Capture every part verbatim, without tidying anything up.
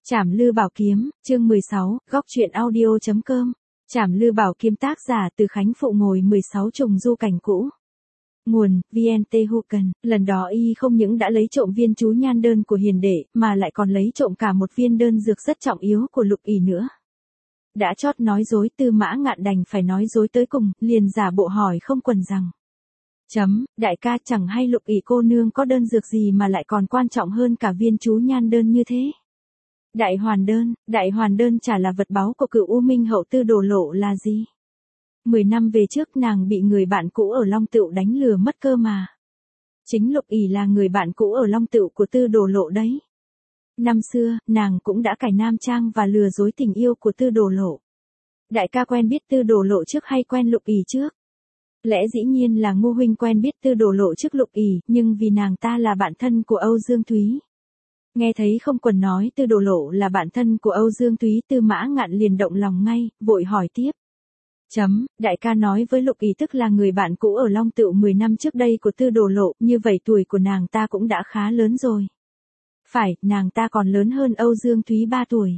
Trảm Lư Bảo Kiếm, chương mười sáu, góc truyện audio chấm com. Trảm Lư Bảo Kiếm tác giả Từ Khánh Phụ ngồi mười sáu trùng du cảnh cũ. Nguồn, vê en tê Huken, lần đó y không những đã lấy trộm viên chú nhan đơn của hiền đệ, mà lại còn lấy trộm cả một viên đơn dược rất trọng yếu của Lục ỷ nữa. Đã chót nói dối, Tư Mã Ngạn đành phải nói dối tới cùng, liền giả bộ hỏi không quần rằng. Chấm, đại ca, chẳng hay Lục ỷ cô nương có đơn dược gì mà lại còn quan trọng hơn cả viên chú nhan đơn như thế. Đại hoàn đơn, đại hoàn đơn chả là vật báu của cựu U Minh hậu Tư Đồ Lộ là gì? Mười năm về trước nàng bị người bạn cũ ở Long Tựu đánh lừa mất cơ mà. Chính Lục ỷ là người bạn cũ ở Long Tựu của Tư Đồ Lộ đấy. Năm xưa, nàng cũng đã cải nam trang và lừa dối tình yêu của Tư Đồ Lộ. Đại ca quen biết Tư Đồ Lộ trước hay quen Lục ỷ trước? Lẽ dĩ nhiên là Ngô huynh quen biết Tư Đồ Lộ trước Lục ỷ, nhưng vì nàng ta là bạn thân của Âu Dương Thúy. Nghe thấy không quần nói Tư Đồ Lộ là bạn thân của Âu Dương Thúy, Tư Mã Ngạn liền động lòng ngay, vội hỏi tiếp. Chấm, đại ca nói với Lục ỷ tức là người bạn cũ ở Long Tựu mười năm trước đây của Tư Đồ Lộ, như vậy tuổi của nàng ta cũng đã khá lớn rồi. Phải, nàng ta còn lớn hơn Âu Dương Thúy ba tuổi.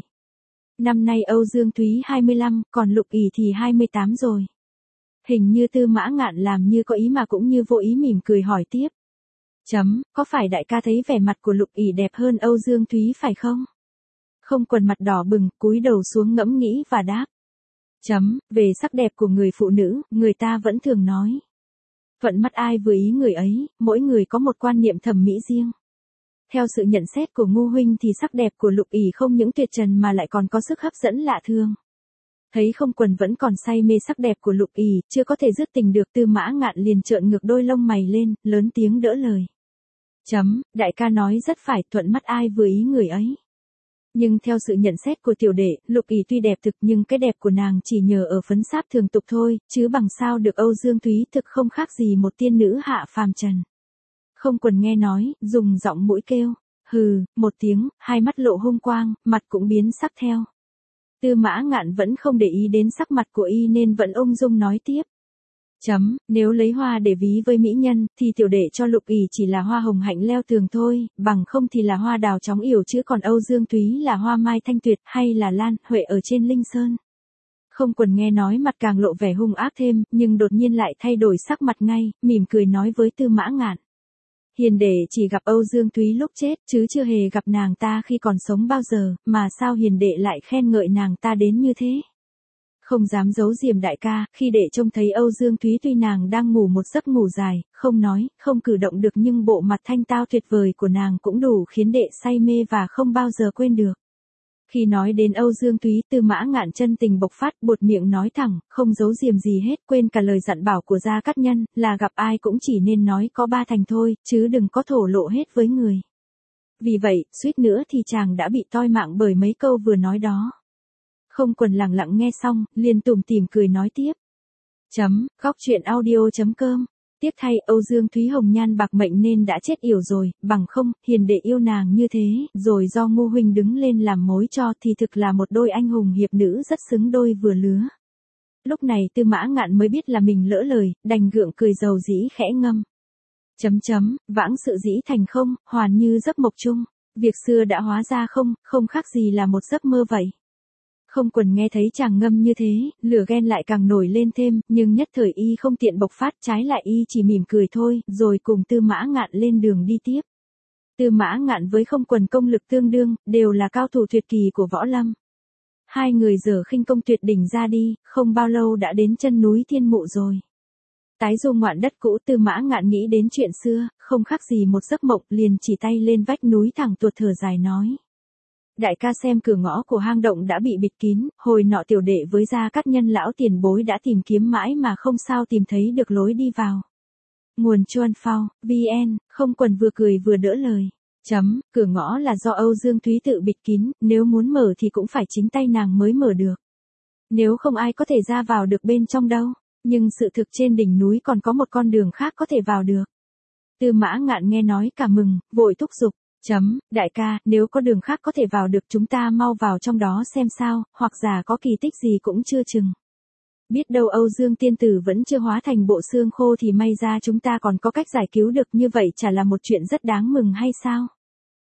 Năm nay Âu Dương Thúy hai mươi lăm, còn Lục ỷ thì hai mươi tám rồi. Hình như Tư Mã Ngạn làm như có ý mà cũng như vô ý mỉm cười hỏi tiếp. Chấm, có phải đại ca thấy vẻ mặt của Lục ỷ đẹp hơn Âu Dương Thúy phải không? Không quần mặt đỏ bừng, cúi đầu xuống ngẫm nghĩ và đáp. Chấm, về sắc đẹp của người phụ nữ, người ta vẫn thường nói. Vận mắt ai vừa ý người ấy, mỗi người có một quan niệm thẩm mỹ riêng. Theo sự nhận xét của Ngô huynh thì sắc đẹp của Lục ỷ không những tuyệt trần mà lại còn có sức hấp dẫn lạ thường. Thấy không quần vẫn còn say mê sắc đẹp của Lục ỷ, chưa có thể dứt tình được, Tư Mã Ngạn liền trợn ngược đôi lông mày lên, lớn tiếng đỡ lời. Chấm, đại ca nói rất phải, thuận mắt ai vừa ý người ấy. Nhưng theo sự nhận xét của tiểu đệ, Lục ỷ tuy đẹp thực nhưng cái đẹp của nàng chỉ nhờ ở phấn sáp thường tục thôi, chứ bằng sao được Âu Dương Thúy thực không khác gì một tiên nữ hạ phàm trần. Không quần nghe nói, dùng giọng mũi kêu, hừ, một tiếng, hai mắt lộ hung quang, mặt cũng biến sắc theo. Tư Mã Ngạn vẫn không để ý đến sắc mặt của y nên vẫn ung dung nói tiếp. Chấm, nếu lấy hoa để ví với mỹ nhân, thì tiểu đệ cho Lục ỷ chỉ là hoa hồng hạnh leo tường thôi, bằng không thì là hoa đào chóng yểu, chứ còn Âu Dương Thúy là hoa mai thanh tuyệt, hay là lan, huệ ở trên linh sơn. Không quần nghe nói mặt càng lộ vẻ hung ác thêm, nhưng đột nhiên lại thay đổi sắc mặt ngay, mỉm cười nói với Tư Mã Ngạn. Hiền đệ chỉ gặp Âu Dương Thúy lúc chết, chứ chưa hề gặp nàng ta khi còn sống bao giờ, mà sao hiền đệ lại khen ngợi nàng ta đến như thế? Không dám giấu diềm đại ca, khi đệ trông thấy Âu Dương Thúy tuy nàng đang ngủ một giấc ngủ dài, không nói, không cử động được, nhưng bộ mặt thanh tao tuyệt vời của nàng cũng đủ khiến đệ say mê và không bao giờ quên được. Khi nói đến Âu Dương Thúy, Tư Mã Ngạn chân tình bộc phát, buột miệng nói thẳng, không giấu diềm gì hết, quên cả lời dặn bảo của Gia Cát Nhân, là gặp ai cũng chỉ nên nói có ba thành thôi, chứ đừng có thổ lộ hết với người. Vì vậy, suýt nữa thì chàng đã bị toi mạng bởi mấy câu vừa nói đó. Không quần lặng lặng nghe xong, liền tủm tỉm cười nói tiếp. Chấm, góc truyện audio chấm com. Tiếc thay, Âu Dương Thúy hồng nhan bạc mệnh nên đã chết yểu rồi, bằng không, hiền đệ yêu nàng như thế, rồi do Ngô huynh đứng lên làm mối cho thì thực là một đôi anh hùng hiệp nữ rất xứng đôi vừa lứa. Lúc này Tư Mã Ngạn mới biết là mình lỡ lời, đành gượng cười dầu dĩ khẽ ngâm. Chấm chấm, vãng sự dĩ thành không, hoàn như giấc mộng chung, việc xưa đã hóa ra không, không khác gì là một giấc mơ vậy. Không quần nghe thấy chàng ngâm như thế, lửa ghen lại càng nổi lên thêm, nhưng nhất thời y không tiện bộc phát, trái lại y chỉ mỉm cười thôi, rồi cùng Tư Mã Ngạn lên đường đi tiếp. Tư Mã Ngạn với không quần công lực tương đương, đều là cao thủ tuyệt kỳ của võ lâm. Hai người giở khinh công tuyệt đỉnh ra đi, không bao lâu đã đến chân núi Thiên Mụ rồi. Tái du ngoạn đất cũ, Tư Mã Ngạn nghĩ đến chuyện xưa, không khác gì một giấc mộng, liền chỉ tay lên vách núi thẳng tuột thở dài nói. Đại ca xem cửa ngõ của hang động đã bị bịt kín, hồi nọ tiểu đệ với Gia Cát Nhân lão tiền bối đã tìm kiếm mãi mà không sao tìm thấy được lối đi vào. Nguồn Chuan Phao, vê en, không quần vừa cười vừa đỡ lời. Chấm, cửa ngõ là do Âu Dương Thúy tự bịt kín, nếu muốn mở thì cũng phải chính tay nàng mới mở được. Nếu không ai có thể ra vào được bên trong đâu, nhưng sự thực trên đỉnh núi còn có một con đường khác có thể vào được. Tư Mã Ngạn nghe nói cả mừng, vội thúc giục. Chấm, đại ca, nếu có đường khác có thể vào được chúng ta mau vào trong đó xem sao, hoặc giả có kỳ tích gì cũng chưa chừng. Biết đâu Âu Dương tiên tử vẫn chưa hóa thành bộ xương khô thì may ra chúng ta còn có cách giải cứu được, như vậy chả là một chuyện rất đáng mừng hay sao?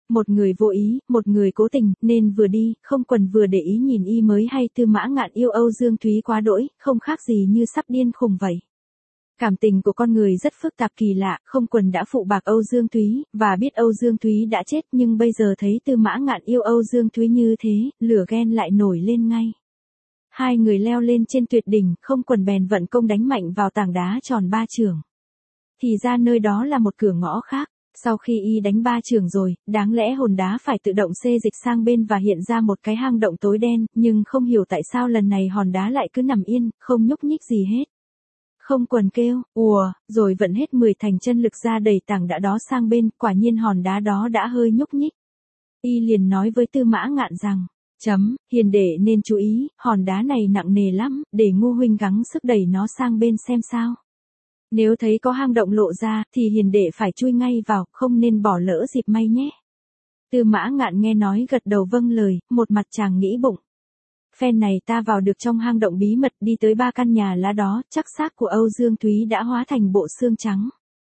Một người vô ý, một người cố tình, nên vừa đi, không quần vừa để ý nhìn y mới hay Tư Mã Ngạn yêu Âu Dương Thúy quá đỗi, không khác gì như sắp điên khùng vậy. Cảm tình của con người rất phức tạp kỳ lạ, không quần đã phụ bạc Âu Dương Thúy, và biết Âu Dương Thúy đã chết nhưng bây giờ thấy Tư Mã Ngạn yêu Âu Dương Thúy như thế, lửa ghen lại nổi lên ngay. Hai người leo lên trên tuyệt đỉnh, không quần bèn vận công đánh mạnh vào tảng đá tròn ba chưởng. Thì ra nơi đó là một cửa ngõ khác. Sau khi y đánh ba chưởng rồi, đáng lẽ hòn đá phải tự động xê dịch sang bên và hiện ra một cái hang động tối đen, nhưng không hiểu tại sao lần này hòn đá lại cứ nằm yên, không nhúc nhích gì hết. Không quần kêu, ùa, rồi vận hết mười thành chân lực ra đẩy tảng đá đó sang bên, quả nhiên hòn đá đó đã hơi nhúc nhích. Y liền nói với Tư Mã Ngạn rằng, chấm, hiền đệ nên chú ý, hòn đá này nặng nề lắm, để Ngô huynh gắng sức đẩy nó sang bên xem sao. Nếu thấy có hang động lộ ra, thì hiền đệ phải chui ngay vào, không nên bỏ lỡ dịp may nhé. Tư Mã Ngạn nghe nói gật đầu vâng lời, một mặt chàng nghĩ bụng. Phen này ta vào được trong hang động bí mật đi tới ba căn nhà lá đó, chắc xác của Âu Dương Thúy đã hóa thành bộ xương trắng.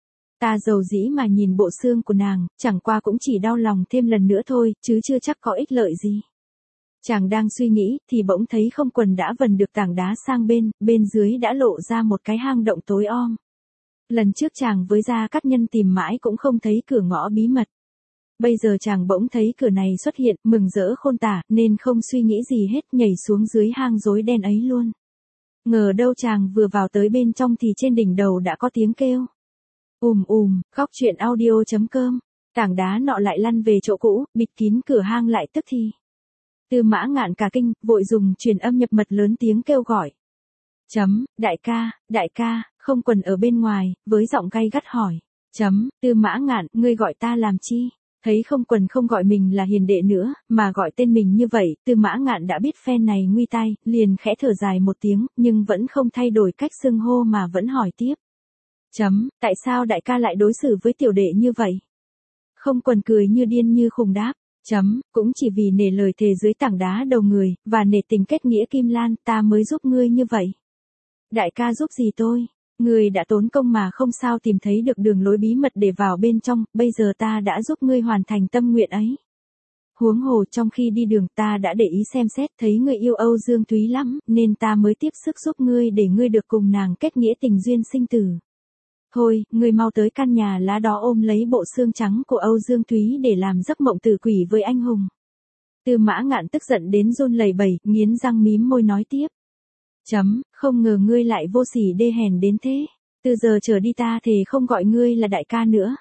Ta giàu dĩ mà nhìn bộ xương của nàng, chẳng qua cũng chỉ đau lòng thêm lần nữa thôi, chứ chưa chắc có ích lợi gì. Chàng đang suy nghĩ, thì bỗng thấy không quần đã vần được tảng đá sang bên, bên dưới đã lộ ra một cái hang động tối om. Lần trước chàng với Gia Cát Nhân tìm mãi cũng không thấy cửa ngõ bí mật. Bây giờ chàng bỗng thấy cửa này xuất hiện, mừng rỡ khôn tả, nên không suy nghĩ gì hết, nhảy xuống dưới hang rối đen ấy luôn. Ngờ đâu chàng vừa vào tới bên trong thì trên đỉnh đầu đã có tiếng kêu. Ùm ùm, góc truyện audio chấm com, tảng đá nọ lại lăn về chỗ cũ, bịt kín cửa hang lại tức thì. Tư Mã Ngạn cả kinh, vội dùng truyền âm nhập mật lớn tiếng kêu gọi. Chấm, đại ca, đại ca, không quần ở bên ngoài, với giọng gay gắt hỏi. Chấm, Tư Mã Ngạn, ngươi gọi ta làm chi? Thấy không quần không gọi mình là hiền đệ nữa, mà gọi tên mình như vậy, Tư Mã Ngạn đã biết phen này nguy tai, liền khẽ thở dài một tiếng, nhưng vẫn không thay đổi cách xưng hô mà vẫn hỏi tiếp. Chấm, tại sao đại ca lại đối xử với tiểu đệ như vậy? Không quần cười như điên như khùng đáp. Chấm, cũng chỉ vì nể lời thề dưới tảng đá đầu người, và nể tình kết nghĩa Kim Lan, ta mới giúp ngươi như vậy. Đại ca giúp gì tôi? Ngươi đã tốn công mà không sao tìm thấy được đường lối bí mật để vào bên trong, bây giờ ta đã giúp ngươi hoàn thành tâm nguyện ấy. Huống hồ trong khi đi đường ta đã để ý xem xét thấy ngươi yêu Âu Dương Thúy lắm, nên ta mới tiếp sức giúp ngươi để ngươi được cùng nàng kết nghĩa tình duyên sinh tử. Thôi, ngươi mau tới căn nhà lá đó ôm lấy bộ xương trắng của Âu Dương Thúy để làm giấc mộng tử quỷ với anh hùng. Tư Mã Ngạn tức giận đến run lẩy bẩy, nghiến răng mím môi nói tiếp. Chấm, không ngờ ngươi lại vô sỉ đê hèn đến thế. Từ giờ trở đi ta thề không gọi ngươi là đại ca nữa.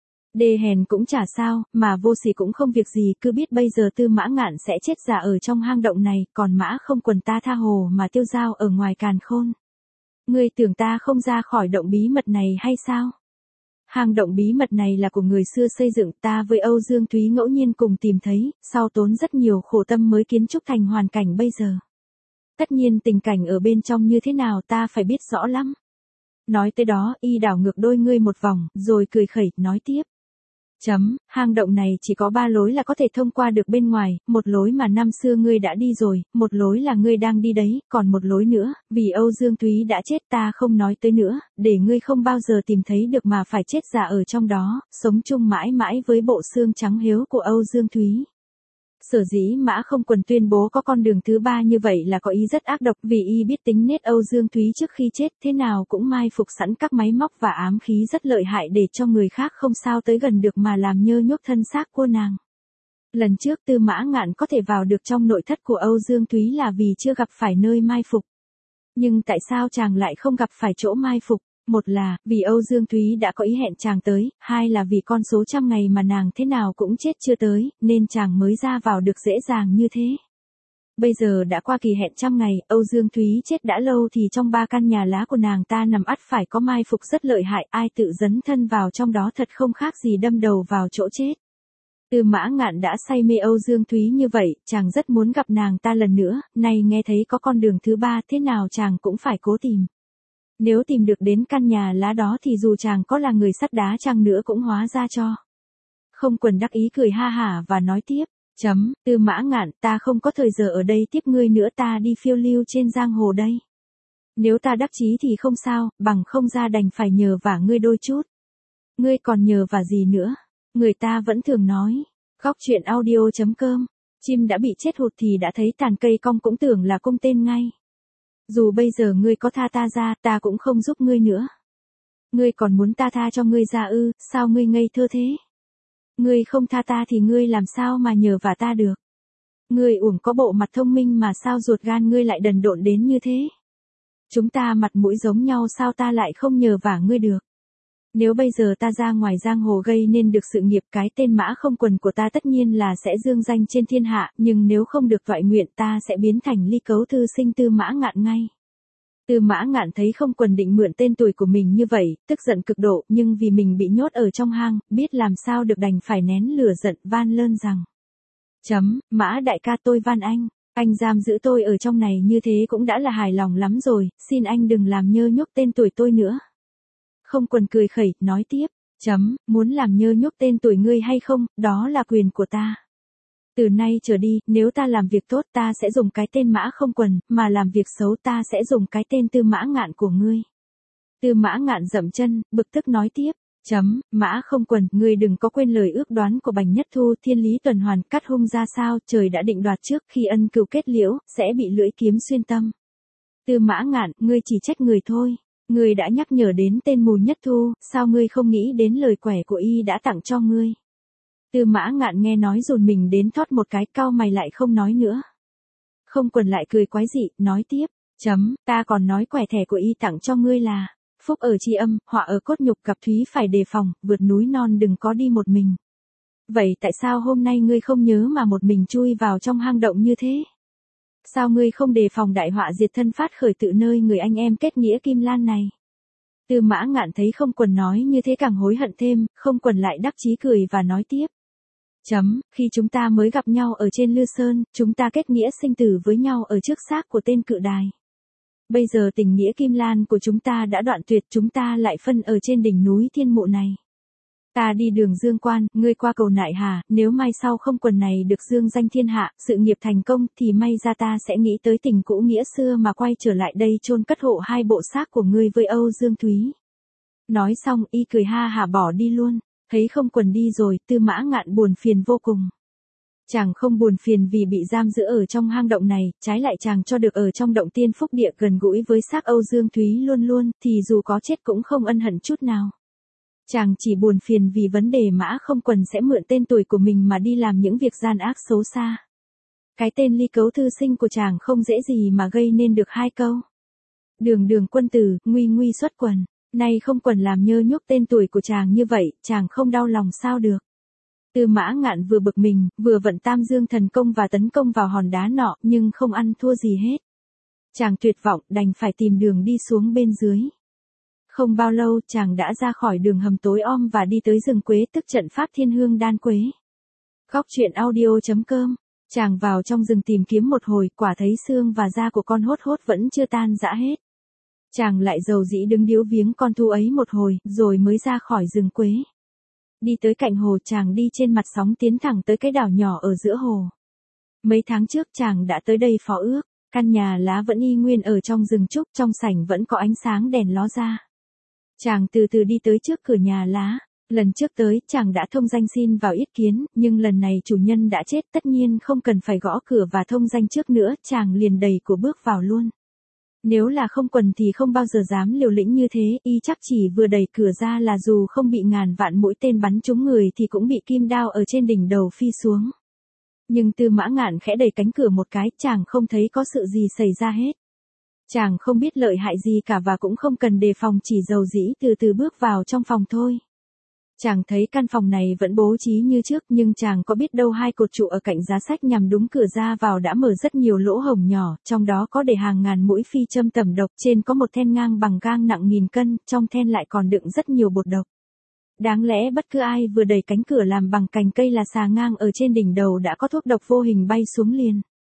Đê hèn cũng chả sao, mà vô sỉ cũng không việc gì, cứ biết bây giờ Tư Mã Ngạn sẽ chết giả ở trong hang động này, còn Mã không quần ta tha hồ mà tiêu dao ở ngoài càn khôn. Ngươi tưởng ta không ra khỏi động bí mật này hay sao? Hang động bí mật này là của người xưa xây dựng, ta với Âu Dương Thúy ngẫu nhiên cùng tìm thấy, sau tốn rất nhiều khổ tâm mới kiến trúc thành hoàn cảnh bây giờ. Tất nhiên tình cảnh ở bên trong như thế nào ta phải biết rõ lắm. Nói tới đó, y đảo ngược đôi ngươi một vòng, rồi cười khẩy, nói tiếp. Chấm, hang động này chỉ có ba lối là có thể thông qua được bên ngoài, một lối mà năm xưa ngươi đã đi rồi, một lối là ngươi đang đi đấy, còn một lối nữa, vì Âu Dương Thúy đã chết ta không nói tới nữa, để ngươi không bao giờ tìm thấy được mà phải chết giả ở trong đó, sống chung mãi mãi với bộ xương trắng hiếu của Âu Dương Thúy. Sở dĩ Mã không quần tuyên bố có con đường thứ ba như vậy là có ý rất ác độc, vì y biết tính nết Âu Dương Thúy trước khi chết thế nào cũng mai phục sẵn các máy móc và ám khí rất lợi hại để cho người khác không sao tới gần được mà làm nhơ nhốt thân xác của nàng. Lần trước Tư Mã Ngạn có thể vào được trong nội thất của Âu Dương Thúy là vì chưa gặp phải nơi mai phục. Nhưng tại sao chàng lại không gặp phải chỗ mai phục? Một là, vì Âu Dương Thúy đã có ý hẹn chàng tới, hai là vì con số trăm ngày mà nàng thế nào cũng chết chưa tới, nên chàng mới ra vào được dễ dàng như thế. Bây giờ đã qua kỳ hẹn trăm ngày, Âu Dương Thúy chết đã lâu thì trong ba căn nhà lá của nàng ta nằm ắt phải có mai phục rất lợi hại, ai tự dấn thân vào trong đó thật không khác gì đâm đầu vào chỗ chết. Tư Mã Ngạn đã say mê Âu Dương Thúy như vậy, chàng rất muốn gặp nàng ta lần nữa, nay nghe thấy có con đường thứ ba thế nào chàng cũng phải cố tìm. Nếu tìm được đến căn nhà lá đó thì dù chàng có là người sắt đá chăng nữa cũng hóa ra cho. Không quần đắc ý cười ha hả và nói tiếp. Chấm, Tư Mã Ngạn, ta không có thời giờ ở đây tiếp ngươi nữa, ta đi phiêu lưu trên giang hồ đây. Nếu ta đắc chí thì không sao, bằng không ra đành phải nhờ vả ngươi đôi chút. Ngươi còn nhờ vả gì nữa? Người ta vẫn thường nói, Góc truyện audio chấm com. Chim đã bị chết hụt thì đã thấy tàn cây cong cũng tưởng là cung tên ngay. Dù bây giờ ngươi có tha ta ra, ta cũng không giúp ngươi nữa. Ngươi còn muốn ta tha cho ngươi ra ư, sao ngươi ngây thơ thế? Ngươi không tha ta thì ngươi làm sao mà nhờ vả ta được? Ngươi uổng có bộ mặt thông minh mà sao ruột gan ngươi lại đần độn đến như thế? Chúng ta mặt mũi giống nhau sao ta lại không nhờ vả ngươi được? Nếu bây giờ ta ra ngoài giang hồ gây nên được sự nghiệp, cái tên Mã Không Quần của ta tất nhiên là sẽ dương danh trên thiên hạ, nhưng nếu không được toại nguyện ta sẽ biến thành ly cấu thư sinh Tư Mã Ngạn ngay. Tư Mã Ngạn thấy Không Quần định mượn tên tuổi của mình như vậy, tức giận cực độ, nhưng vì mình bị nhốt ở trong hang, biết làm sao được đành phải nén lửa giận van lơn rằng. Chấm, Mã đại ca tôi van anh, anh giam giữ tôi ở trong này như thế cũng đã là hài lòng lắm rồi, xin anh đừng làm nhơ nhúc tên tuổi tôi nữa. Không Quần cười khẩy, nói tiếp, chấm, muốn làm nhơ nhúc tên tuổi ngươi hay không, đó là quyền của ta. Từ nay trở đi, nếu ta làm việc tốt ta sẽ dùng cái tên Mã Không Quần, mà làm việc xấu ta sẽ dùng cái tên Tư Mã Ngạn của ngươi. Tư Mã Ngạn dậm chân, bực tức nói tiếp, chấm, Mã Không Quần, ngươi đừng có quên lời ước đoán của Bành Nhất Thu, thiên lý tuần hoàn, cắt hung ra sao, trời đã định đoạt trước, khi ân cừu kết liễu, sẽ bị lưỡi kiếm xuyên tâm. Tư Mã Ngạn, ngươi chỉ trách người thôi. Ngươi đã nhắc nhở đến tên mù Nhất Thu, sao ngươi không nghĩ đến lời quẻ của y đã tặng cho ngươi? Tư Mã Ngạn nghe nói dồn mình đến thoát một cái, cau mày lại không nói nữa. Không Quần lại cười quái dị, nói tiếp, chấm, ta còn nói quẻ thẻ của y tặng cho ngươi là, phúc ở tri âm, họa ở cốt nhục, gặp thúy phải đề phòng, vượt núi non đừng có đi một mình. Vậy tại sao hôm nay ngươi không nhớ mà một mình chui vào trong hang động như thế? Sao ngươi không đề phòng đại họa diệt thân phát khởi tự nơi người anh em kết nghĩa Kim Lan này? Tư Mã Ngạn thấy Không Quần nói như thế càng hối hận thêm, Không Quần lại đắc chí cười và nói tiếp. Chấm, khi chúng ta mới gặp nhau ở trên Lư Sơn, chúng ta kết nghĩa sinh tử với nhau ở trước xác của tên cự đài. Bây giờ tình nghĩa Kim Lan của chúng ta đã đoạn tuyệt, chúng ta lại phân ở trên đỉnh núi Thiên Mụ này. Ta đi đường Dương Quan, ngươi qua cầu Nại Hà, nếu mai sau Không Quần này được dương danh thiên hạ, sự nghiệp thành công, thì may ra ta sẽ nghĩ tới tình cũ nghĩa xưa mà quay trở lại đây chôn cất hộ hai bộ xác của ngươi với Âu Dương Thúy. Nói xong y cười ha hả bỏ đi luôn, thấy Không Quần đi rồi, Tư Mã Ngạn buồn phiền vô cùng. Chàng không buồn phiền vì bị giam giữ ở trong hang động này, trái lại chàng cho được ở trong động tiên phúc địa gần gũi với xác Âu Dương Thúy luôn luôn, thì dù có chết cũng không ân hận chút nào. Chàng chỉ buồn phiền vì vấn đề Mã Không Quần sẽ mượn tên tuổi của mình mà đi làm những việc gian ác xấu xa. Cái tên ly cấu thư sinh của chàng không dễ gì mà gây nên được hai câu. Đường đường quân tử, nguy nguy xuất quần. Nay Không Quần làm nhơ nhúc tên tuổi của chàng như vậy, chàng không đau lòng sao được. Tư Mã Ngạn vừa bực mình, vừa vận Tam Dương thần công và tấn công vào hòn đá nọ, nhưng không ăn thua gì hết. Chàng tuyệt vọng, đành phải tìm đường đi xuống bên dưới. Không bao lâu, chàng đã ra khỏi đường hầm tối om và đi tới rừng quế, tức trận pháp Thiên Hương Đan Quế. Góc truyện audio chấm com. Chàng vào trong rừng tìm kiếm một hồi, quả thấy xương và da của con hốt hốt vẫn chưa tan rã hết. Chàng lại dầu dĩ đứng điếu viếng con thú ấy một hồi, rồi mới ra khỏi rừng quế. Đi tới cạnh hồ, chàng đi trên mặt sóng tiến thẳng tới cái đảo nhỏ ở giữa hồ. Mấy tháng trước chàng đã tới đây phó ước, căn nhà lá vẫn y nguyên ở trong rừng trúc, trong sảnh vẫn có ánh sáng đèn ló ra. Chàng từ từ đi tới trước cửa nhà lá. Lần trước tới, chàng đã thông danh xin vào yết kiến, nhưng lần này chủ nhân đã chết, tất nhiên không cần phải gõ cửa và thông danh trước nữa, chàng liền đẩy cửa bước vào luôn. Nếu là Không Quần thì không bao giờ dám liều lĩnh như thế, y chắc chỉ vừa đẩy cửa ra là dù không bị ngàn vạn mũi tên bắn trúng người thì cũng bị kim đao ở trên đỉnh đầu phi xuống. Nhưng Tư Mã Ngạn khẽ đẩy cánh cửa một cái, chàng không thấy có sự gì xảy ra hết. Chàng không biết lợi hại gì cả và cũng không cần đề phòng, chỉ dầu dĩ từ từ bước vào trong phòng thôi. Chàng thấy căn phòng này vẫn bố trí như trước, nhưng chàng có biết đâu hai cột trụ ở cạnh giá sách nhằm đúng cửa ra vào đã mở rất nhiều lỗ hổng nhỏ, trong đó có để hàng ngàn mũi phi châm tẩm độc, trên có một then ngang bằng gang nặng nghìn cân, trong then lại còn đựng rất nhiều bột độc. Đáng lẽ bất cứ ai vừa đẩy cánh cửa làm bằng cành cây là xà ngang ở trên đỉnh đầu đã có thuốc độc vô hình bay xuống liền.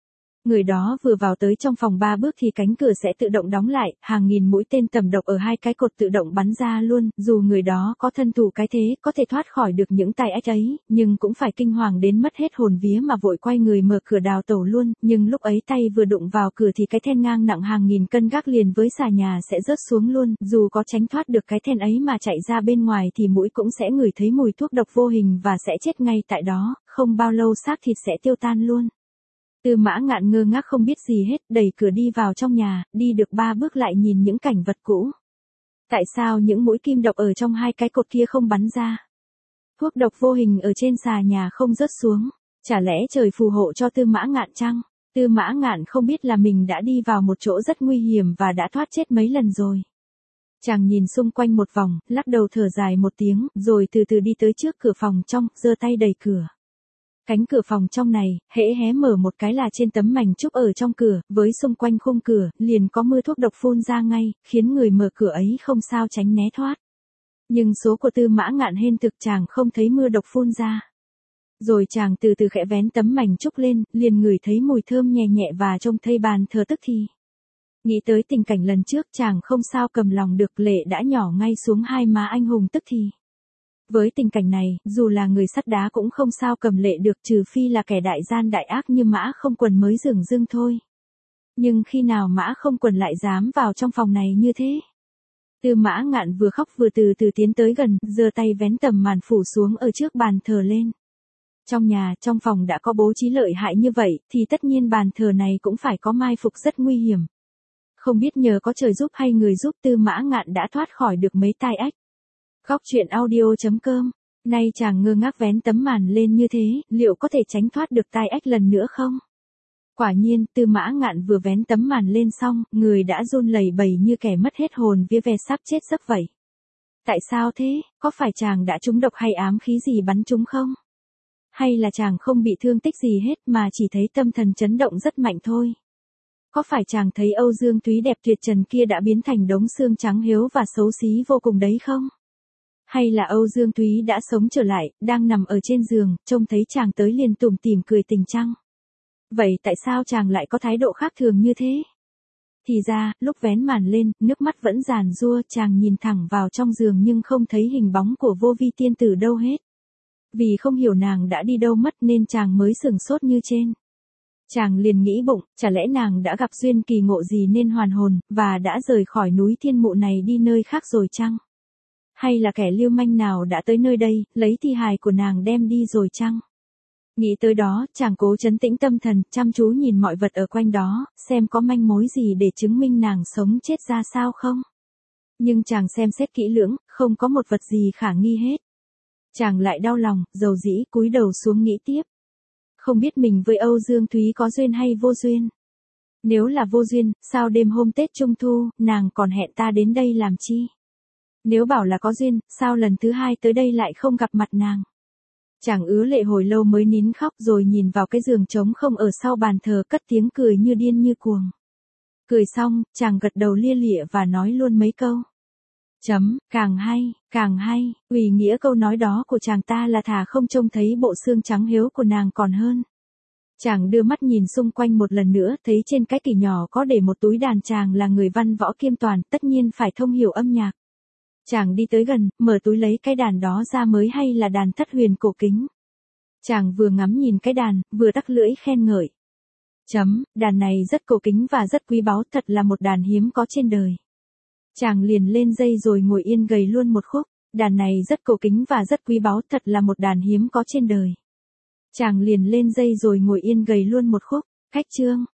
Người đó vừa vào tới trong phòng ba bước thì cánh cửa sẽ tự động đóng lại, hàng nghìn mũi tên tầm độc ở hai cái cột tự động bắn ra luôn, dù người đó có thân thủ cái thế, có thể thoát khỏi được những tai ách ấy, nhưng cũng phải kinh hoàng đến mất hết hồn vía mà vội quay người mở cửa đào tẩu luôn, nhưng lúc ấy tay vừa đụng vào cửa thì cái then ngang nặng hàng nghìn cân gác liền với xà nhà sẽ rớt xuống luôn, dù có tránh thoát được cái then ấy mà chạy ra bên ngoài thì mũi cũng sẽ ngửi thấy mùi thuốc độc vô hình và sẽ chết ngay tại đó, không bao lâu xác thịt sẽ tiêu tan luôn. Tư Mã Ngạn ngơ ngác không biết gì hết, đẩy cửa đi vào trong nhà, đi được ba bước lại nhìn những cảnh vật cũ. Tại sao những mũi kim độc ở trong hai cái cột kia không bắn ra? Thuốc độc vô hình ở trên xà nhà không rớt xuống, chả lẽ trời phù hộ cho Tư Mã Ngạn chăng? Tư Mã Ngạn không biết là mình đã đi vào một chỗ rất nguy hiểm và đã thoát chết mấy lần rồi. Chàng nhìn xung quanh một vòng, lắc đầu thở dài một tiếng, rồi từ từ đi tới trước cửa phòng trong, giơ tay đẩy cửa. Cánh cửa phòng trong này, hễ hé mở một cái là trên tấm mảnh trúc ở trong cửa, với xung quanh khung cửa, liền có mưa thuốc độc phun ra ngay, khiến người mở cửa ấy không sao tránh né thoát. Nhưng số của Tư Mã Ngạn hên thực chàng không thấy mưa độc phun ra. Rồi chàng từ từ khẽ vén tấm mảnh trúc lên, liền ngửi thấy mùi thơm nhẹ nhẹ và trông thấy bàn thờ tức thì. Nghĩ tới tình cảnh lần trước chàng không sao cầm lòng được, lệ đã nhỏ ngay xuống hai má anh hùng tức thì. Với tình cảnh này, dù là người sắt đá cũng không sao cầm lệ được, trừ phi là kẻ đại gian đại ác như Mã Không Quần mới dửng dưng thôi. Nhưng khi nào Mã Không Quần lại dám vào trong phòng này như thế? Tư Mã Ngạn vừa khóc vừa từ từ tiến tới gần, giơ tay vén tầm màn phủ xuống ở trước bàn thờ lên. Trong nhà, trong phòng đã có bố trí lợi hại như vậy, thì tất nhiên bàn thờ này cũng phải có mai phục rất nguy hiểm. Không biết nhờ có trời giúp hay người giúp Tư Mã Ngạn đã thoát khỏi được mấy tai ách. Góc truyện audio chấm com. Nay chàng ngơ ngác vén tấm màn lên như thế, liệu có thể tránh thoát được tai ách lần nữa không? Quả nhiên, Tư Mã Ngạn vừa vén tấm màn lên xong, người đã run lẩy bẩy như kẻ mất hết hồn vía ve sắp chết giấc vậy. Tại sao thế? Có phải chàng đã trúng độc hay ám khí gì bắn trúng không? Hay là chàng không bị thương tích gì hết mà chỉ thấy tâm thần chấn động rất mạnh thôi? Có phải chàng thấy Âu Dương Thúy đẹp tuyệt trần kia đã biến thành đống xương trắng hiếu và xấu xí vô cùng đấy không? Hay là Âu Dương Thúy đã sống trở lại, đang nằm ở trên giường, trông thấy chàng tới liền tủm tỉm cười tình chăng? Vậy tại sao chàng lại có thái độ khác thường như thế? Thì ra, lúc vén màn lên, nước mắt vẫn giàn giụa, chàng nhìn thẳng vào trong giường nhưng không thấy hình bóng của Vô Vi tiên tử đâu hết. Vì không hiểu nàng đã đi đâu mất nên chàng mới sửng sốt như trên. Chàng liền nghĩ bụng, chả lẽ nàng đã gặp duyên kỳ ngộ gì nên hoàn hồn, và đã rời khỏi núi Thiên Mụ này đi nơi khác rồi chăng? Hay là kẻ lưu manh nào đã tới nơi đây, lấy thi hài của nàng đem đi rồi chăng? Nghĩ tới đó, chàng cố trấn tĩnh tâm thần, chăm chú nhìn mọi vật ở quanh đó, xem có manh mối gì để chứng minh nàng sống chết ra sao không? Nhưng chàng xem xét kỹ lưỡng, không có một vật gì khả nghi hết. Chàng lại đau lòng, dầu dĩ cúi đầu xuống nghĩ tiếp. Không biết mình với Âu Dương Thúy có duyên hay vô duyên? Nếu là vô duyên, sao đêm hôm Tết Trung Thu, nàng còn hẹn ta đến đây làm chi? Nếu bảo là có duyên, sao lần thứ hai tới đây lại không gặp mặt nàng? Chàng ứa lệ hồi lâu mới nín khóc rồi nhìn vào cái giường trống không ở sau bàn thờ, cất tiếng cười như điên như cuồng. Cười xong, chàng gật đầu lia lịa và nói luôn mấy câu. Chấm, càng hay, càng hay, ủy nghĩa câu nói đó của chàng ta là thà không trông thấy bộ xương trắng hiếu của nàng còn hơn. Chàng đưa mắt nhìn xung quanh một lần nữa, thấy trên cái kỷ nhỏ có để một túi đàn, chàng là người văn võ kiêm toàn, tất nhiên phải thông hiểu âm nhạc. Chàng đi tới gần, mở túi lấy cái đàn đó ra mới hay là đàn thất huyền cổ kính. Chàng vừa ngắm nhìn cái đàn, vừa đắc lưỡi khen ngợi. Chấm, đàn này rất cổ kính và rất quý báu, thật là một đàn hiếm có trên đời. Chàng liền lên dây rồi ngồi yên gầy luôn một khúc, đàn này rất cổ kính và rất quý báu, thật là một đàn hiếm có trên đời. Chàng liền lên dây rồi ngồi yên gầy luôn một khúc, khách chương.